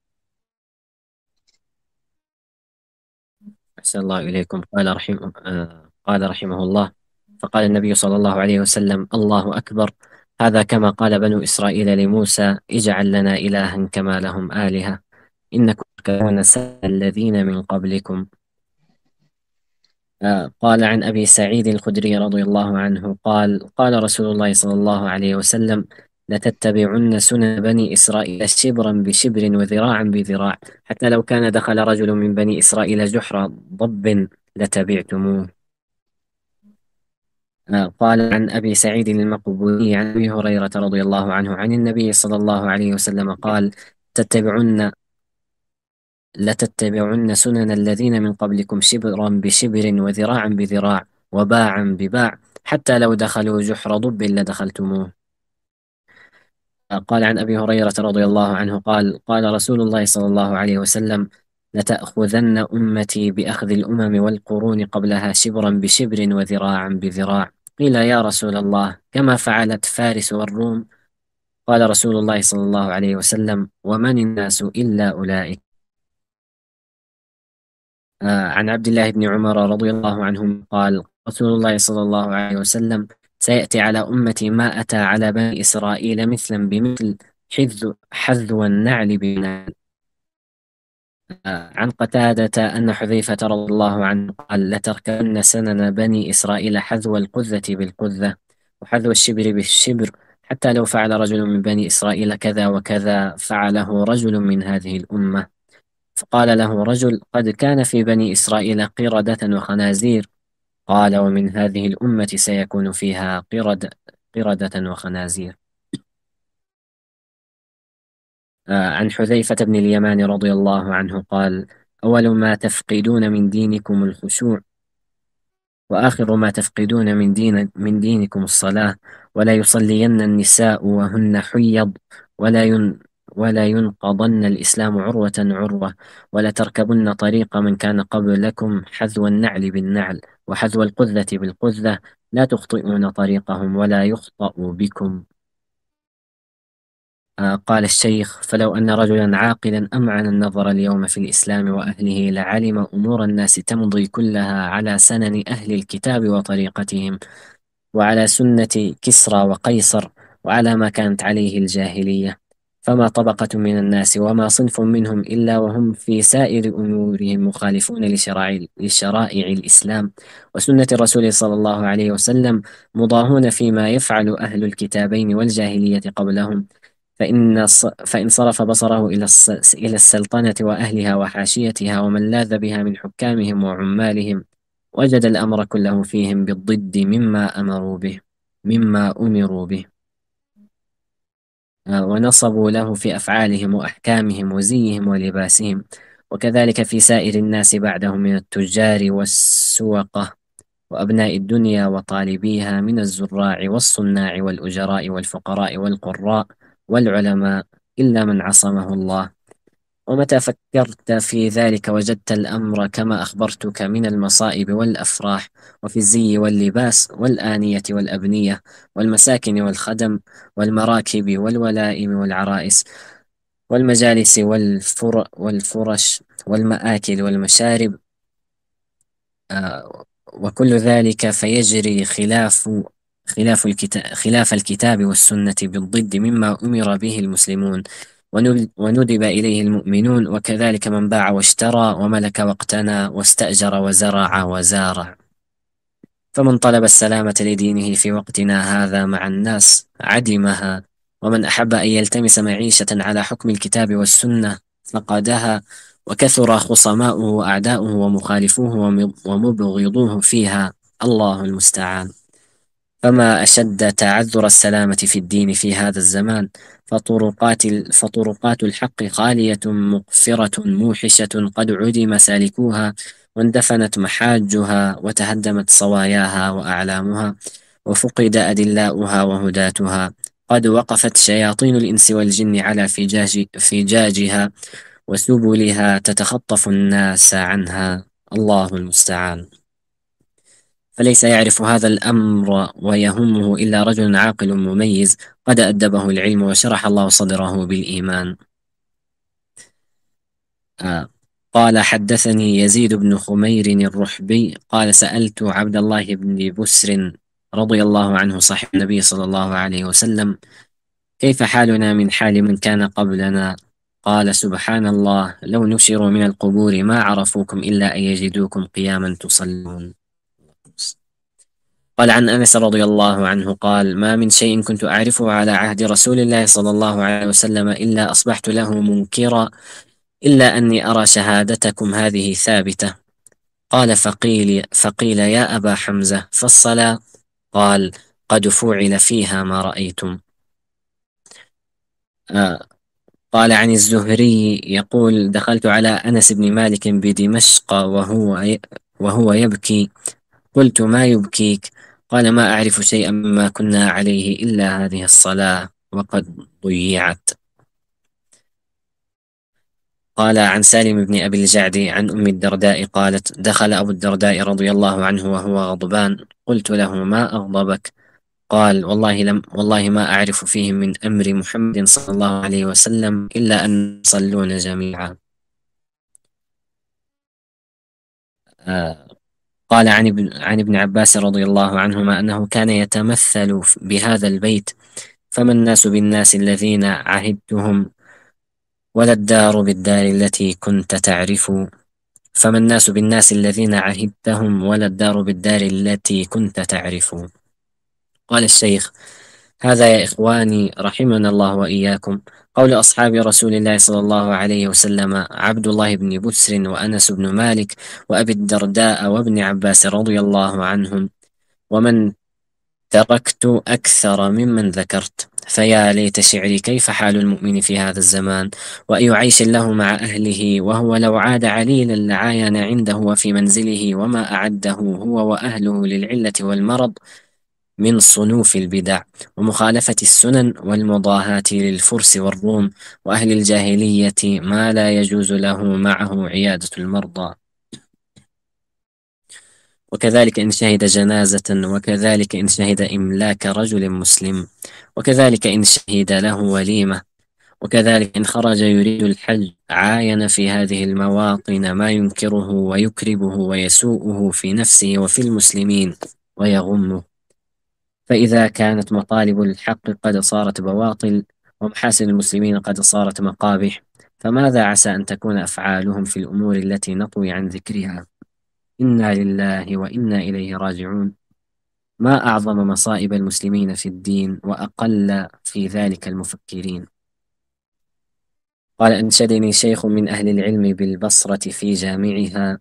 أحسن الله إليكم. قال رحمه آه قال رحمه الله: فقال النبي صلى الله عليه وسلم: الله أكبر. هذا كما قال بنو إسرائيل لموسى: اجعل لنا إلها كما لهم آلهة إنكم تكفرون سنة الذين من قبلكم. آه قال عن أبي سعيد الخدري رضي الله عنه قال: قال رسول الله صلى الله عليه وسلم: لتتبعن سنن بني إسرائيل شبرا بشبر وذراعا بذراع، حتى لو كان دخل رجل من بني إسرائيل جحر ضب لتبعتموه. آه قال عن أبي سعيد المقبوري عن أبي هريرة رضي الله عنه عن النبي صلى الله عليه وسلم قال: تتبعن لتتبعن سنن الذين من قبلكم شبرا بشبر وذراعا بذراع وباعا بباع، حتى لو دخلوا جحر ضب لدخلتموه. قال عن أبي هريرة رضي الله عنه قال: قال رسول الله صلى الله عليه وسلم: لتأخذن أمتي بأخذ الأمم والقرون قبلها شبرا بشبر وذراعا بذراع. قيل: يا رسول الله، كما فعلت فارس والروم؟ قال رسول الله صلى الله عليه وسلم: ومن الناس إلا أولئك. آه عن عبد الله بن عمر رضي الله عنهم قال: رسول الله صلى الله عليه وسلم: سيأتي على أمتي ما أتى على بني إسرائيل مثلا بمثل، حذو حذو النعل بالنعل. آه عن قتادة أن حذيفة رضي الله عنه قال: لتركبن سنن بني إسرائيل حذو القذة بالقذة وحذو الشبر بالشبر، حتى لو فعل رجل من بني إسرائيل كذا وكذا فعله رجل من هذه الأمة. فقال له رجل: قد كان في بني إسرائيل قردة وخنازير. قال: ومن هذه الأمة سيكون فيها قرد قردة وخنازير. آه عن حذيفة بن اليمان رضي الله عنه قال: أول ما تفقدون من دينكم الخشوع، وآخر ما تفقدون من دين من دينكم الصلاة، ولا يصلين النساء وهن حيض، ولا ين ولا ينقضن الإسلام عروة عروة، ولا تركبن طريق من كان قبلكم حذو النعل بالنعل وحذو القذة بالقذة، لا تخطئون طريقهم ولا يخطأ بكم. آه قال الشيخ: فلو أن رجلا عاقلا أمعن النظر اليوم في الإسلام وأهله لعلم أمور الناس تمضي كلها على سنن أهل الكتاب وطريقتهم، وعلى سنة كسرى وقيصر، وعلى ما كانت عليه الجاهلية. فما طبقة من الناس وما صنف منهم إلا وهم في سائر أمورهم مخالفون لشرائع لشرائع الإسلام وسنة الرسول صلى الله عليه وسلم، مضاهون فيما يفعل أهل الكتابين والجاهلية قبلهم. فإن ص- فإن صرف بصره إلى الس- إلى السلطنة وأهلها وحاشيتها ومن لاذ بها من حكامهم وعمالهم، وجد الأمر كله فيهم بالضد مما أمروا به مما أمروا به. آه، ونصبوا له في أفعالهم وأحكامهم وزيهم ولباسهم، وكذلك في سائر الناس بعدهم من التجار والسوقة وأبناء الدنيا وطالبيها من الزراع والصناع والأجراء والفقراء والقراء والعلماء، إلا من عصمه الله. ومتى فكرت في ذلك وجدت الأمر كما أخبرتك من المصائب والأفراح، وفي الزي واللباس والآنية والأبنية والمساكن والخدم والمراكب والولائم والعرائس والمجالس والفر والفرش والمآكل والمشارب، آه، وكل ذلك فيجري خلاف خلاف الكتاب خلاف الكتاب والسنة بالضد مما أمر به المسلمون ونب- وندب إليه المؤمنون، وكذلك من باع واشترى وملك واقتنى واستأجر وزرع وزارع. فمن طلب السلامة لدينه في وقتنا هذا مع الناس عدمها، ومن أحب أن يلتمس معيشة على حكم الكتاب والسنة فقدها، وكثر خصماؤه وأعداؤه ومخالفوه وم- ومبغضوه فيها. الله المستعان. فما أشد تعذر السلامة في الدين في هذا الزمان، فطرقات ال- فطرقات الحق خالية مقفرة موحشة، قد عدم سالكوها واندفنت محاجها وتهدمت صواياها وأعلامها وفقد أدلاؤها وهداتها. قد وقفت شياطين الإنس والجن على فجاج فجاجها وسبلها تتخطف الناس عنها، الله المستعان. فليس يعرف هذا الأمر ويهمه إلا رجل عاقل مميز قد أدبه العلم وشرح الله صدره بالإيمان. آه. قال حدثني يزيد بن خمير الرحبي قال سألت عبد الله بن بسر رضي الله عنه صاحب النبي صلى الله عليه وسلم كيف حالنا من حال من كان قبلنا؟ قال سبحان الله لو نشروا من القبور ما عرفوكم إلا أن يجدوكم قياما تصلون. قال عن أنس رضي الله عنه قال ما من شيء كنت أعرفه على عهد رسول الله صلى الله عليه وسلم إلا أصبحت له منكرا إلا أني أرى شهادتكم هذه ثابتة. قال فقيل, فقيل يا أبا حمزة فالصلاة؟ قال قد فعل فيها ما رأيتم. آه قال عن الزهري يقول دخلت على أنس بن مالك بدمشق وهو وهو يبكي قلت ما يبكيك؟ قال ما أعرف شيئا مما كنا عليه إلا هذه الصلاة وقد ضيعت. قال عن سالم بن أبي الجعد عن أم الدرداء قالت دخل أبو الدرداء رضي الله عنه وهو غضبان قلت له ما أغضبك؟ قال والله لم والله ما أعرف فيهم من أمر محمد صلى الله عليه وسلم إلا أن يصلون جميعا. آه قال عن ابن, عن ابن عباس رضي الله عنهما أنه كان يتمثل بهذا البيت فما الناس بالناس الذين عهدتهم ولا الدار بالدار التي كنت تعرف فما الناس بالناس الذين عهدتهم ولا الدار بالدار التي كنت تعرف. قال الشيخ هذا يا إخواني رحمنا الله وإياكم قول أصحاب رسول الله صلى الله عليه وسلم عبد الله بن بسر وأنس بن مالك وأبي الدرداء وابن عباس رضي الله عنهم ومن تركت أكثر ممن ذكرت. فيا ليت شعري كيف حال المؤمن في هذا الزمان وأي عيش له مع أهله وهو لو عاد عليلا لعاين عنده وفي منزله وما أعده هو وأهله للعلة والمرض من صنوف البدع ومخالفة السنن والمضاهاة للفرس والروم وأهل الجاهلية ما لا يجوز له معه عيادة المرضى. وكذلك إن شهد جنازة وكذلك إن شهد إملاك رجل مسلم وكذلك إن شهد له وليمة وكذلك إن خرج يريد الحج عاين في هذه المواطن ما ينكره ويكربه ويسوءه في نفسه وفي المسلمين ويغمه. فإذا كانت مطالب الحق قد صارت بواطل ومحاسن المسلمين قد صارت مقابح فماذا عسى أن تكون أفعالهم في الأمور التي نطوي عن ذكرها؟ إنا لله وإنا إليه راجعون. ما أعظم مصائب المسلمين في الدين وأقل في ذلك المفكرين. قال أنشدني شيخ من أهل العلم بالبصرة في جامعها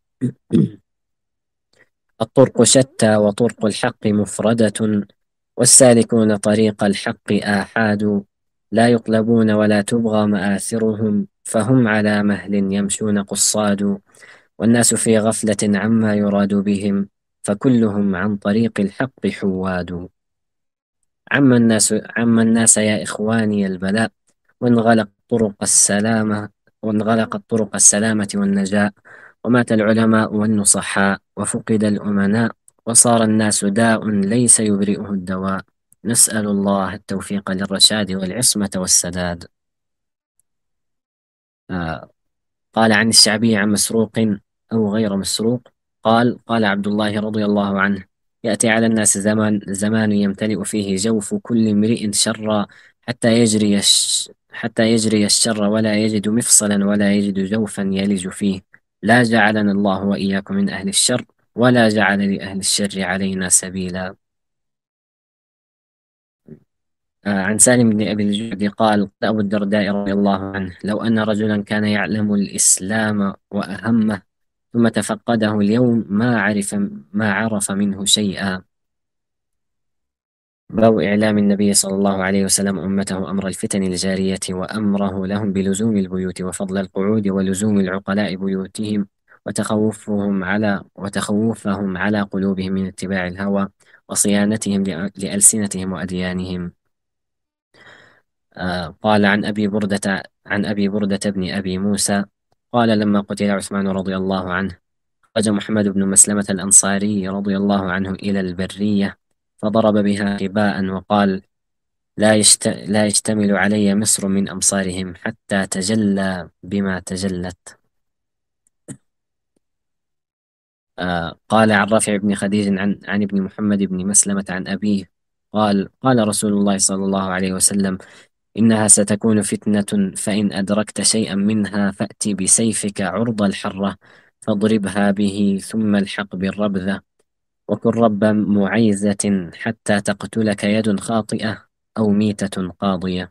الطرق شتى وطرق الحق مفردة والسالكون طريق الحق آحاد لا يطلبون ولا تبغى مآثرهم فهم على مهل يمشون قصاد والناس في غفلة عما يراد بهم فكلهم عن طريق الحق حواد. عم الناس عم الناس يا إخواني البلاء وانغلق طرق السلامة وانغلقت طرق السلامة والنجاة ومات العلماء والنصحاء وفقد الأمناء وصار الناس داء ليس يبرئه الدواء. نسأل الله التوفيق للرشاد والعصمة والسداد. آه قال عن الشعبي عن مسروق أو غير مسروق قال قال عبد الله رضي الله عنه يأتي على الناس زمان زمان يمتلئ فيه جوف كل امرئ شرا حتى يجري الش حتى يجري الشر ولا يجد مفصلا ولا يجد جوفا يلج فيه. لا جعلنا الله وإياكم من أهل الشر ولا جعل لأهل الشر علينا سبيلا. آه عن سالم بن أبي الجعد قال قال أبو الدرداء رضي الله عنه لو أن رجلا كان يعلم الإسلام وأهمه ثم تفقده اليوم ما عرف ما عرف منه شيئا. باب إعلام النبي صلى الله عليه وسلم أمته أمر الفتن الجارية وأمره لهم بلزوم البيوت وفضل القعود ولزوم العقلاء بيوتهم وتخوفهم على وتخوفهم على قلوبهم من اتباع الهوى وصيانتهم لألسنتهم وأديانهم. آه، قال عن أبي بردة عن أبي بردة بن أبي موسى قال لما قتل عثمان رضي الله عنه خرج محمد بن مسلمة الأنصاري رضي الله عنه إلى البرية فضرب بها خباء وقال لا يشت... لا يشتمل علي مصر من أمصارهم حتى تجلى بما تجلت. آه قال عن رافع بن خديج عن عن ابن محمد بن مسلمة عن أبيه قال قال رسول الله صلى الله عليه وسلم إنها ستكون فتنة فإن أدركت شيئا منها فأت بسيفك عرض الحرة فاضربها به ثم الحق بالربذة وكن رب معيزة حتى تقتلك يد خاطئة أو ميتة قاضية.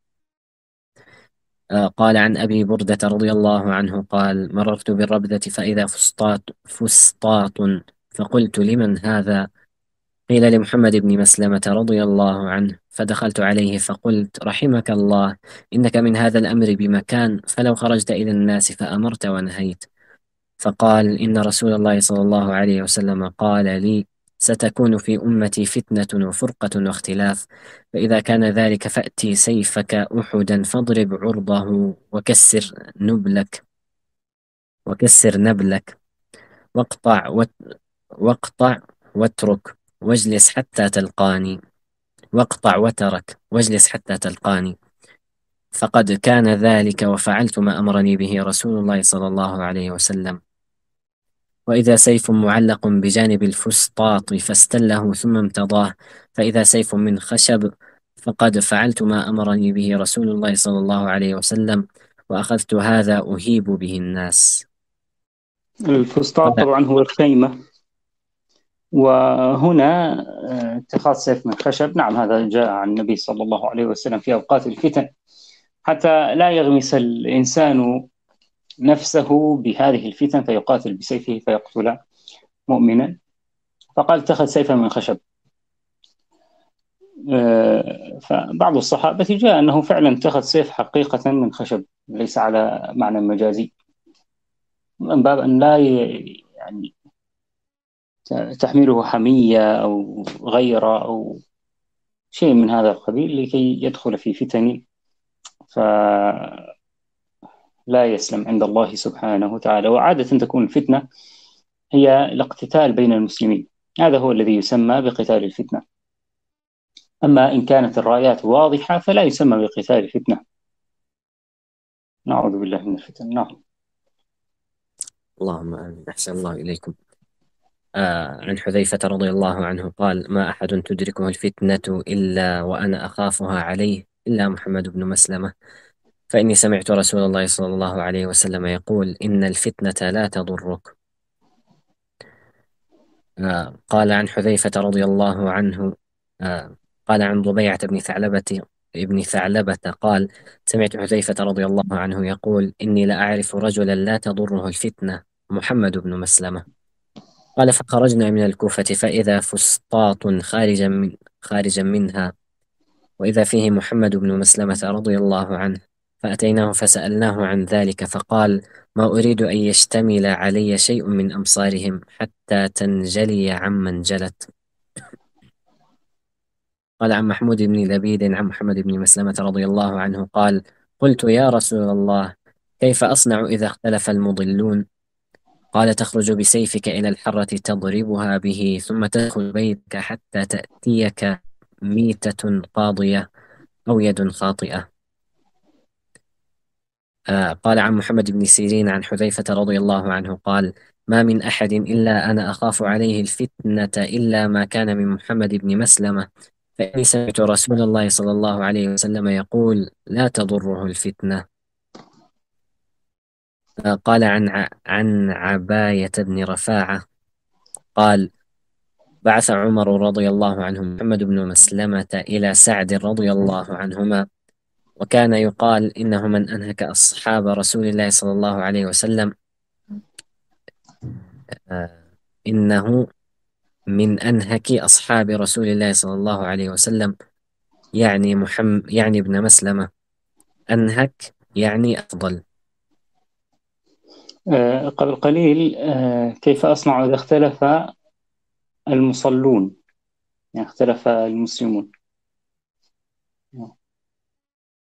آه، قال عن أبي بردة رضي الله عنه قال مررت بالربذة فإذا فسطاط فسطاط فقلت لمن هذا؟ قيل لمحمد بن مسلمة رضي الله عنه فدخلت عليه فقلت رحمك الله إنك من هذا الأمر بمكان فلو خرجت إلى الناس فأمرت ونهيت. فقال إن رسول الله صلى الله عليه وسلم قال لي ستكون في أمتي فتنة وفرقة واختلاف فإذا كان ذلك فأتي سيفك أحدا فاضرب عرضه وكسر نبلك وكسر نبلك واقطع وت واقطع واترك واجلس حتى تلقاني واقطع وترك واجلس حتى تلقاني فقد كان ذلك وفعلت ما أمرني به رسول الله صلى الله عليه وسلم. وإذا سيف معلق بجانب الفسطاط فاستله ثم امتضاه فإذا سيف من خشب فقد فعلت ما أمرني به رسول الله صلى الله عليه وسلم وأخذت هذا أهيب به الناس. الفسطاط طبعا هو الخيمة، وهنا آه، اتخاذ سيف من خشب، نعم هذا جاء عن النبي صلى الله عليه وسلم في أوقات الفتن حتى لا يغمس الإنسان نفسه بهذه الفتن فيقاتل بسيفه فيقتل مؤمنا، فقال اتخذ سيفا من خشب. آه، فبعض الصحابة جاء أنه فعلا اتخذ سيف حقيقة من خشب ليس على معنى مجازي، من باب أن لا ي- يعني تحمله حمية أو غيرة أو شيء من هذا القبيل لكي يدخل في فتن فلا يسلم عند الله سبحانه وتعالى. وعادة تكون الفتنة هي الاقتتال بين المسلمين، هذا هو الذي يسمى بقتال الفتنة. أما إن كانت الرايات واضحة فلا يسمى بقتال الفتنة. نعوذ بالله من الفتن. نعم. اللهم آمين. أحسن الله إليكم. آه عن حذيفة رضي الله عنه قال ما أحد تدركه الفتنة إلا وأنا أخافها عليه إلا محمد بن مسلمة فإني سمعت رسول الله صلى الله عليه وسلم يقول إن الفتنة لا تضرك. آه قال عن حذيفة رضي الله عنه آه قال عن ضبيعة بن ثعلبة ابن ثعلبة قال سمعت حذيفة رضي الله عنه يقول إني لأعرف رجلا لا تضره الفتنة محمد بن مسلمة. قال فخرجنا من الكوفة فإذا فسطاط خارجا من خارجا منها وإذا فيه محمد بن مسلمة رضي الله عنه فأتيناه فسألناه عن ذلك فقال ما أريد أن يشتمل علي شيء من أمصارهم حتى تنجلي عمن جلت. قال عن محمود بن لبيد عن محمد بن مسلمة رضي الله عنه قال قلت يا رسول الله كيف أصنع إذا اختلف المضلون؟ قال تخرج بسيفك إلى الحرة تضربها به ثم تدخل بيتك حتى تأتيك ميتة قاضية أو يد خاطئة. آه قال عن محمد بن سيرين عن حذيفة رضي الله عنه قال ما من أحد إلا أنا أخاف عليه الفتنة إلا ما كان من محمد بن مسلمة فإني سمعت رسول الله صلى الله عليه وسلم يقول لا تضره الفتنة. آه قال عن ع- عن عباية بن رفاعة قال بعث عمر رضي الله عنه محمد بن مسلمة إلى سعد رضي الله عنهما وكان يقال إنه من أنهك أصحاب رسول الله صلى الله عليه وسلم آه إنه من أنهك أصحاب رسول الله صلى الله عليه وسلم يعني محمد يعني ابن مسلمة أنهك يعني أفضل. آه، قبل قليل آه، كيف أصنع إذا اختلف المصلون، يعني اختلف المسلمون.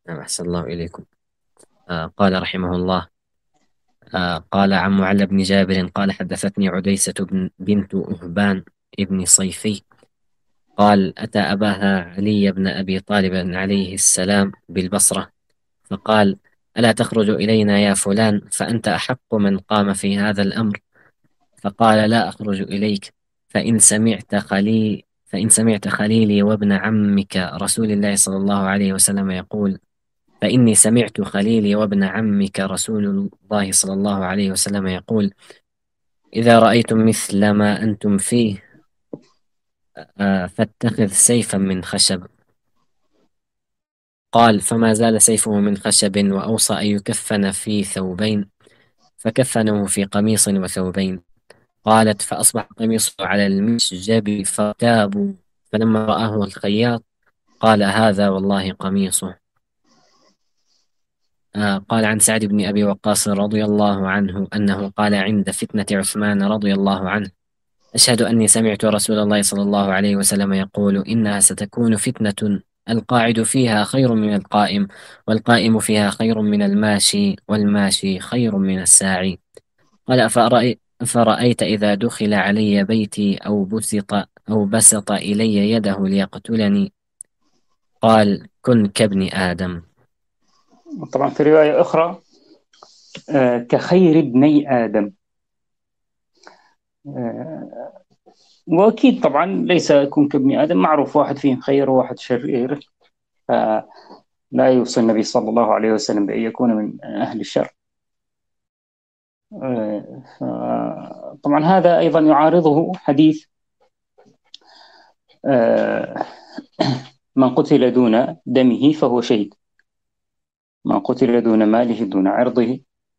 نعم، أحسن الله إليكم. آه قال رحمه الله: آه قال عن معل بن جابر قال: حدثتني عديسة بن بنت أهبان ابن صيفي قال: أتى أباها علي بن أبي طالب عليه السلام بالبصرة، فقال: ألا تخرج إلينا يا فلان، فأنت أحق من قام في هذا الأمر. فقال: لا أخرج إليك، فإن سمعت خليل فإن سمعت خليلي وابن عمك رسول الله صلى الله عليه وسلم يقول فإني سمعت خليلي وابن عمك رسول الله صلى الله عليه وسلم يقول: إذا رأيتم مثل ما أنتم فيه آه، فاتخذ سيفا من خشب. قال: فما زال سيفه من خشب، وأوصى أن يكفن في ثوبين، فكفنه في قميص وثوبين. قالت: فأصبح قميصه على المشجب فتابوا، فلما رآه الخياط قال: هذا والله قميصه. آه قال عن سعد بن أبي وقاص رضي الله عنه أنه قال عند فتنة عثمان رضي الله عنه: أشهد أني سمعت رسول الله صلى الله عليه وسلم يقول: إنها ستكون فتنة القاعد فيها خير من القائم، والقائم فيها خير من الماشي، والماشي خير من الساعي. قال: أفرأي أفرأيت إذا دخل علي بيتي أو بسط أو بسط إلي يده ليقتلني؟ قال: كن كابن آدم. طبعا في رواية أخرى آه، كخير ابني آدم. آه، وأكيد طبعا ليس يكون كابن آدم، معروف واحد فيهم خير وواحد شرير، فلا يوصي النبي صلى الله عليه وسلم بأن يكون من أهل الشر. آه، طبعا هذا أيضا يعارضه حديث آه، من قتل دون دمه فهو شهيد، من قتل دون ماله دون عرضه.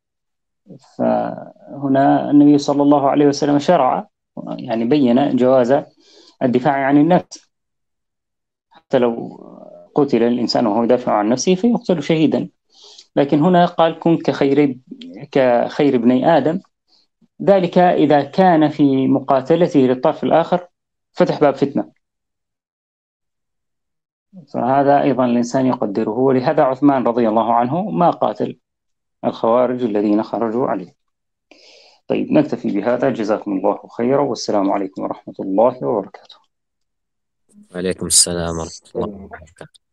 فهنا النبي صلى الله عليه وسلم شرع، يعني بين جواز الدفاع عن النفس، حتى لو قتل الإنسان وهو يدافع عن نفسه فيقتل شهيدا. لكن هنا قال: كن كخير كخير ابني آدم، ذلك إذا كان في مقاتلته للطرف الآخر فتح باب فتنة، فهذا أيضا الإنسان يقدره. ولهذا عثمان رضي الله عنه ما قاتل الخوارج الذين خرجوا عليه. طيب نكتفي بهذا، جزاكم الله خيرا، والسلام عليكم ورحمة الله وبركاته. وعليكم السلام ورحمة الله وبركاته.